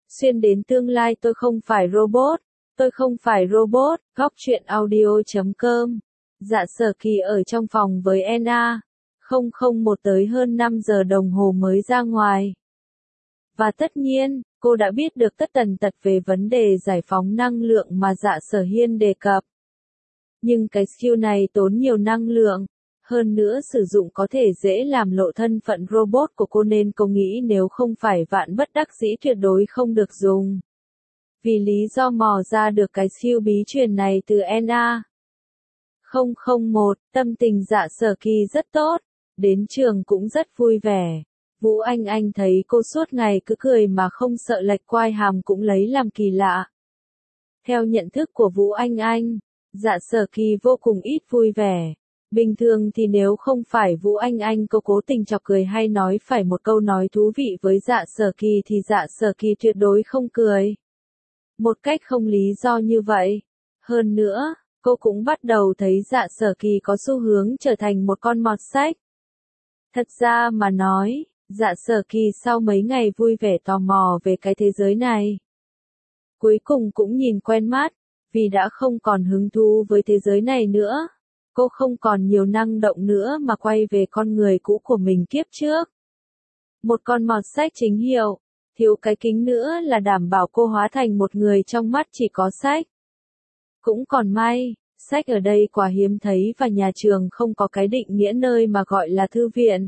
Xuyên đến tương lai tôi không phải robot. Tôi không phải robot. Góc truyện audio.com. Dạ Sở Kỳ ở trong phòng với Anna. 001 tới hơn 5 giờ đồng hồ mới ra ngoài. Và tất nhiên, cô đã biết được tất tần tật về vấn đề giải phóng năng lượng mà Dạ Sở Hiên đề cập. Nhưng cái skill này tốn nhiều năng lượng. Hơn nữa sử dụng có thể dễ làm lộ thân phận robot của cô nên cô nghĩ nếu không phải vạn bất đắc dĩ tuyệt đối không được dùng. Vì lý do mò ra được cái skill bí truyền này từ Anna. 001, tâm tình Dạ Sở Kỳ rất tốt, đến trường cũng rất vui vẻ. Vũ Anh thấy cô suốt ngày cứ cười mà không sợ lệch quai hàm cũng lấy làm kỳ lạ. Theo nhận thức của Vũ Anh, Dạ Sở Kỳ vô cùng ít vui vẻ. Bình thường thì nếu không phải Vũ Anh cô cố tình chọc cười hay nói phải một câu nói thú vị với Dạ Sở Kỳ thì Dạ Sở Kỳ tuyệt đối không cười. Một cách không lý do như vậy. Hơn nữa, cô cũng bắt đầu thấy Dạ Sở Kỳ có xu hướng trở thành một con mọt sách. Thật ra mà nói, Dạ Sở Kỳ sau mấy ngày vui vẻ tò mò về cái thế giới này, cuối cùng cũng nhìn quen mắt, vì đã không còn hứng thú với thế giới này nữa. Cô không còn nhiều năng động nữa mà quay về con người cũ của mình kiếp trước. Một con mọt sách chính hiệu, thiếu cái kính nữa là đảm bảo cô hóa thành một người trong mắt chỉ có sách. Cũng còn may, sách ở đây quá hiếm thấy và nhà trường không có cái định nghĩa nơi mà gọi là thư viện.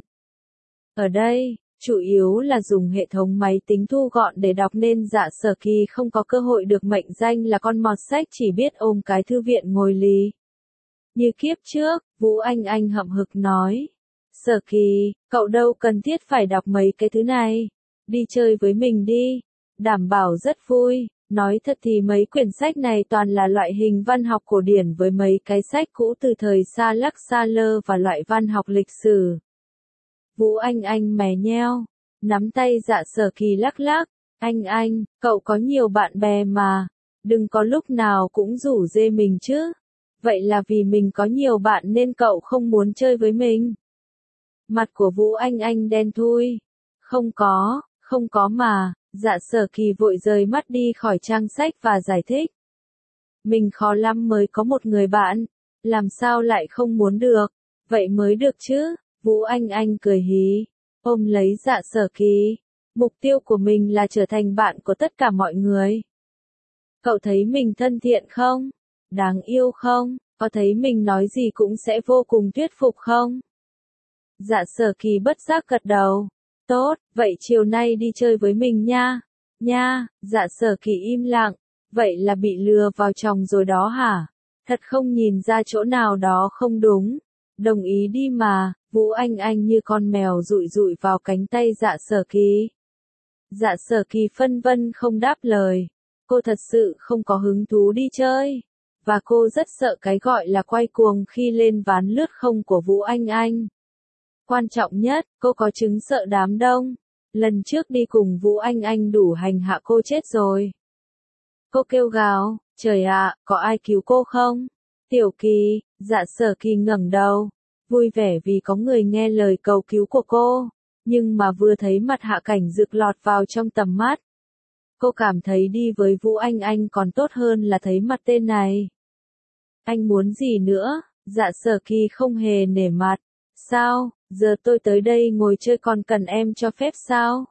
Ở đây, chủ yếu là dùng hệ thống máy tính thu gọn để đọc nên Dạ Sở Kỳ không có cơ hội được mệnh danh là con mọt sách chỉ biết ôm cái thư viện ngồi lì. Như kiếp trước, Vũ Anh hậm hực nói. Sở Kỳ, cậu đâu cần thiết phải đọc mấy cái thứ này. Đi chơi với mình đi. Đảm bảo rất vui. Nói thật thì mấy quyển sách này toàn là loại hình văn học cổ điển với mấy cái sách cũ từ thời Sa Lắc Sa Lơ và loại văn học lịch sử. Vũ Anh mè nheo. Nắm tay Dạ Sở Kỳ lắc lắc. Anh, cậu có nhiều bạn bè mà. Đừng có lúc nào cũng rủ rê mình chứ. Vậy là vì mình có nhiều bạn nên cậu không muốn chơi với mình. Mặt của Vũ Anh đen thui. Không có mà, Dạ Sở Kỳ vội rời mắt đi khỏi trang sách và giải thích. Mình khó lắm mới có một người bạn, làm sao lại không muốn được, vậy mới được chứ, Vũ Anh cười hí, ôm lấy Dạ Sở Kỳ. Mục tiêu của mình là trở thành bạn của tất cả mọi người. Cậu thấy mình thân thiện không? Đáng yêu không? Có thấy mình nói gì cũng sẽ vô cùng thuyết phục không? Dạ Sở Kỳ bất giác gật đầu. Tốt, vậy chiều nay đi chơi với mình nha. Nha, Dạ Sở Kỳ im lặng. Vậy là bị lừa vào chồng rồi đó hả? Thật không nhìn ra chỗ nào đó không đúng. Đồng ý đi mà, Vũ Anh như con mèo rụi rụi vào cánh tay Dạ Sở Kỳ. Dạ Sở Kỳ phân vân không đáp lời. Cô thật sự không có hứng thú đi chơi. Và cô rất sợ cái gọi là quay cuồng khi lên ván lướt không của Vũ Anh. Quan trọng nhất, cô có chứng sợ đám đông. Lần trước đi cùng Vũ Anh đủ hành hạ cô chết rồi. Cô kêu gào, trời ạ, có ai cứu cô không? Tiểu Kỳ, Dạ Sở Kỳ ngẩng đầu, vui vẻ vì có người nghe lời cầu cứu của cô, nhưng mà vừa thấy mặt Hạ Cảnh Dực lọt vào trong tầm mắt. Cô cảm thấy đi với Vũ Anh còn tốt hơn là thấy mặt tên này. Anh muốn gì nữa? Dạ Sở Kỳ không hề nể mặt. Sao, giờ tôi tới đây ngồi chơi còn cần em cho phép sao?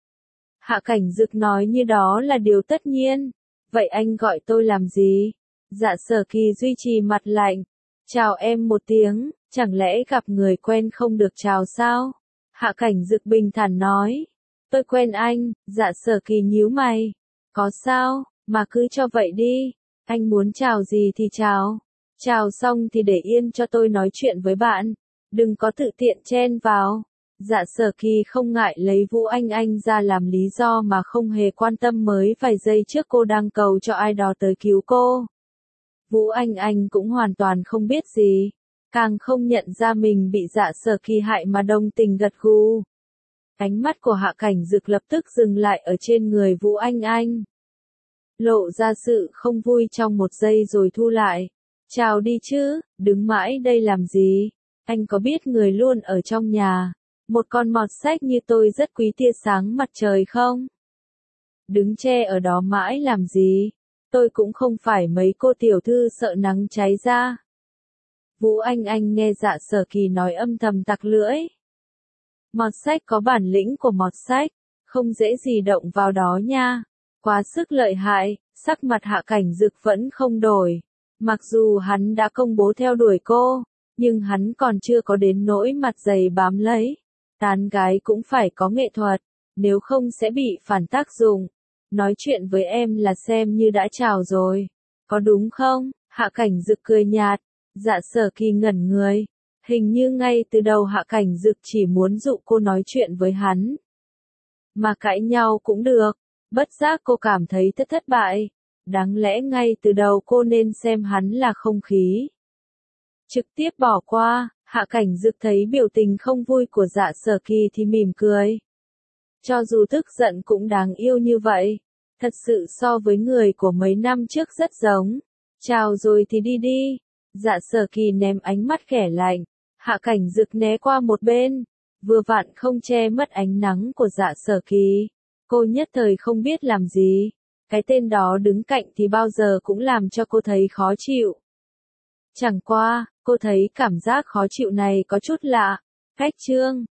Hạ Cảnh Dực nói như đó là điều tất nhiên. Vậy anh gọi tôi làm gì? Dạ Sở Kỳ duy trì mặt lạnh. Chào em một tiếng, chẳng lẽ gặp người quen không được chào sao? Hạ Cảnh Dực bình thản nói. Tôi quen anh, Dạ Sở Kỳ nhíu mày. Có sao, mà cứ cho vậy đi. Anh muốn chào gì thì chào. Chào xong thì để yên cho tôi nói chuyện với bạn. Đừng có tự tiện chen vào. Dạ Sở Kỳ không ngại lấy Vũ Anh ra làm lý do mà không hề quan tâm mới vài giây trước cô đang cầu cho ai đó tới cứu cô. Vũ Anh cũng hoàn toàn không biết gì. Càng không nhận ra mình bị Dạ Sở Kỳ hại mà đồng tình gật gù. Ánh mắt của Hạ Cảnh Dực lập tức dừng lại ở trên người Vũ Anh. Lộ ra sự không vui trong một giây rồi thu lại. Chào đi chứ, đứng mãi đây làm gì? Anh có biết người luôn ở trong nhà, một con mọt sách như tôi rất quý tia sáng mặt trời không? Đứng che ở đó mãi làm gì? Tôi cũng không phải mấy cô tiểu thư sợ nắng cháy da. Vũ Anh nghe Dạ Sở Kỳ nói âm thầm tặc lưỡi. Mọt sách có bản lĩnh của mọt sách, không dễ gì động vào đó nha. Quá sức lợi hại, sắc mặt Hạ Cảnh Dực vẫn không đổi. Mặc dù hắn đã công bố theo đuổi cô, nhưng hắn còn chưa có đến nỗi mặt dày bám lấy. Tán gái cũng phải có nghệ thuật, nếu không sẽ bị phản tác dụng. Nói chuyện với em là xem như đã chào rồi. Có đúng không? Hạ Cảnh Dực cười nhạt. Dạ Sở Kỳ ngẩn người. Hình như ngay từ đầu Hạ Cảnh Dực chỉ muốn dụ cô nói chuyện với hắn. Mà cãi nhau cũng được. Bất giác cô cảm thấy thất bại. Đáng lẽ ngay từ đầu cô nên xem hắn là không khí. Trực tiếp bỏ qua, Hạ Cảnh Dực thấy biểu tình không vui của Dạ Sở Kỳ thì mỉm cười. Cho dù tức giận cũng đáng yêu như vậy. Thật sự so với người của mấy năm trước rất giống. Chào rồi thì đi đi. Dạ Sở Kỳ ném ánh mắt khẽ lạnh. Hạ Cảnh Dực né qua một bên. Vừa vặn không che mất ánh nắng của Dạ Sở Kỳ. Cô nhất thời không biết làm gì. Cái tên đó đứng cạnh thì bao giờ cũng làm cho cô thấy khó chịu. Chẳng qua, cô thấy cảm giác khó chịu này có chút lạ. Cách chương